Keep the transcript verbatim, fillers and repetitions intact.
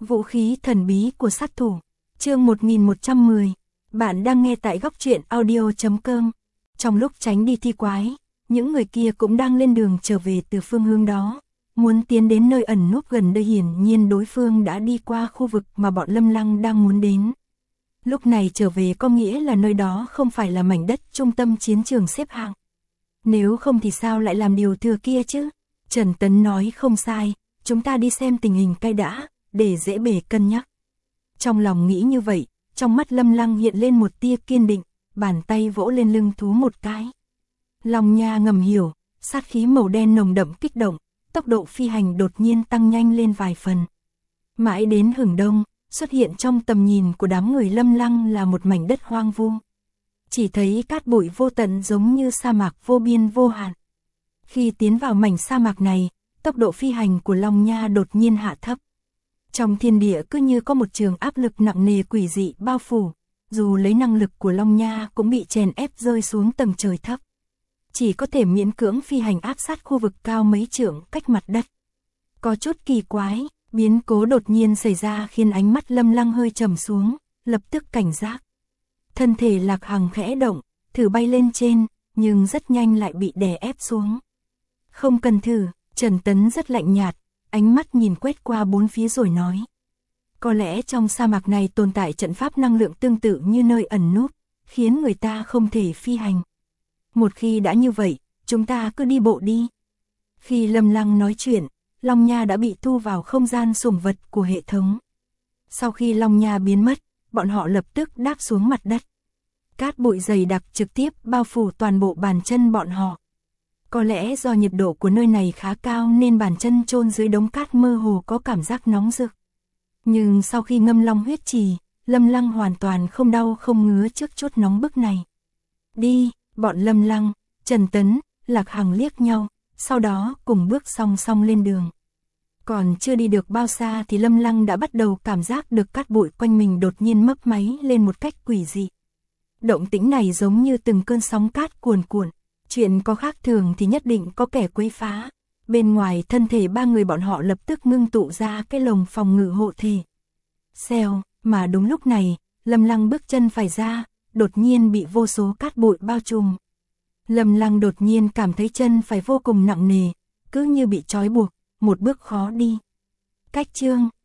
Vũ khí thần bí của sát thủ. Chương một nghìn một trăm mười. Bạn đang nghe tại góc truyện audio chấm com. Trong lúc tránh đi thi quái, những người kia cũng đang lên đường trở về từ phương hướng đó, muốn tiến đến nơi ẩn núp gần đây. Hiển nhiên đối phương đã đi qua khu vực mà bọn Lâm Lăng đang muốn đến. Lúc này trở về có nghĩa là nơi đó không phải là mảnh đất trung tâm chiến trường xếp hạng. Nếu không thì sao lại làm điều thừa kia chứ? Trần Tấn nói không sai, chúng ta đi xem tình hình cái đã, để dễ bề cân nhắc. Trong lòng nghĩ như vậy, trong mắt Lâm Lăng hiện lên một tia kiên định, bàn tay vỗ lên lưng thú một cái. Long Nha ngầm hiểu, sát khí màu đen nồng đậm kích động, tốc độ phi hành đột nhiên tăng nhanh lên vài phần. Mãi đến hừng đông, xuất hiện trong tầm nhìn của đám người Lâm Lăng là một mảnh đất hoang vu. Chỉ thấy cát bụi vô tận giống như sa mạc vô biên vô hạn. Khi tiến vào mảnh sa mạc này, tốc độ phi hành của Long Nha đột nhiên hạ thấp. Trong thiên địa cứ như có một trường áp lực nặng nề quỷ dị bao phủ, dù lấy năng lực của Long Nha cũng bị chèn ép rơi xuống tầng trời thấp. Chỉ có thể miễn cưỡng phi hành áp sát khu vực cao mấy trượng cách mặt đất. Có chút kỳ quái, biến cố đột nhiên xảy ra khiến ánh mắt Lâm Lăng hơi trầm xuống, lập tức cảnh giác. Thân thể Lạc Hằng khẽ động, thử bay lên trên, nhưng rất nhanh lại bị đè ép xuống. Không cần thử, Trần Tấn rất lạnh nhạt, ánh mắt nhìn quét qua bốn phía rồi nói. Có lẽ trong sa mạc này tồn tại trận pháp năng lượng tương tự như nơi ẩn núp, khiến người ta không thể phi hành. Một khi đã như vậy, chúng ta cứ đi bộ đi. Khi Lâm Lăng nói chuyện, Long Nha đã bị thu vào không gian sủng vật của hệ thống. Sau khi Long Nha biến mất, bọn họ lập tức đáp xuống mặt đất. Cát bụi dày đặc trực tiếp bao phủ toàn bộ bàn chân bọn họ. Có lẽ do nhiệt độ của nơi này khá cao nên bàn chân chôn dưới đống cát mơ hồ có cảm giác nóng rực. Nhưng sau khi ngâm long huyết trì, Lâm Lăng hoàn toàn không đau không ngứa trước chút nóng bức này. Đi, bọn Lâm Lăng, Trần Tấn, Lạc Hằng liếc nhau, sau đó cùng bước song song lên đường. Còn chưa đi được bao xa thì Lâm Lăng đã bắt đầu cảm giác được cát bụi quanh mình đột nhiên mấp máy lên một cách quỷ dị. Động tĩnh này giống như từng cơn sóng cát cuồn cuộn. Chuyện có khác thường thì nhất định có kẻ quấy phá. Bên ngoài thân thể ba người bọn họ lập tức ngưng tụ ra cái lồng phòng ngự hộ thể. Xèo, mà đúng lúc này, Lâm Lăng bước chân phải ra, đột nhiên bị vô số cát bụi bao trùm. Lâm Lăng đột nhiên cảm thấy chân phải vô cùng nặng nề, cứ như bị trói buộc, một bước khó đi. Cách chương,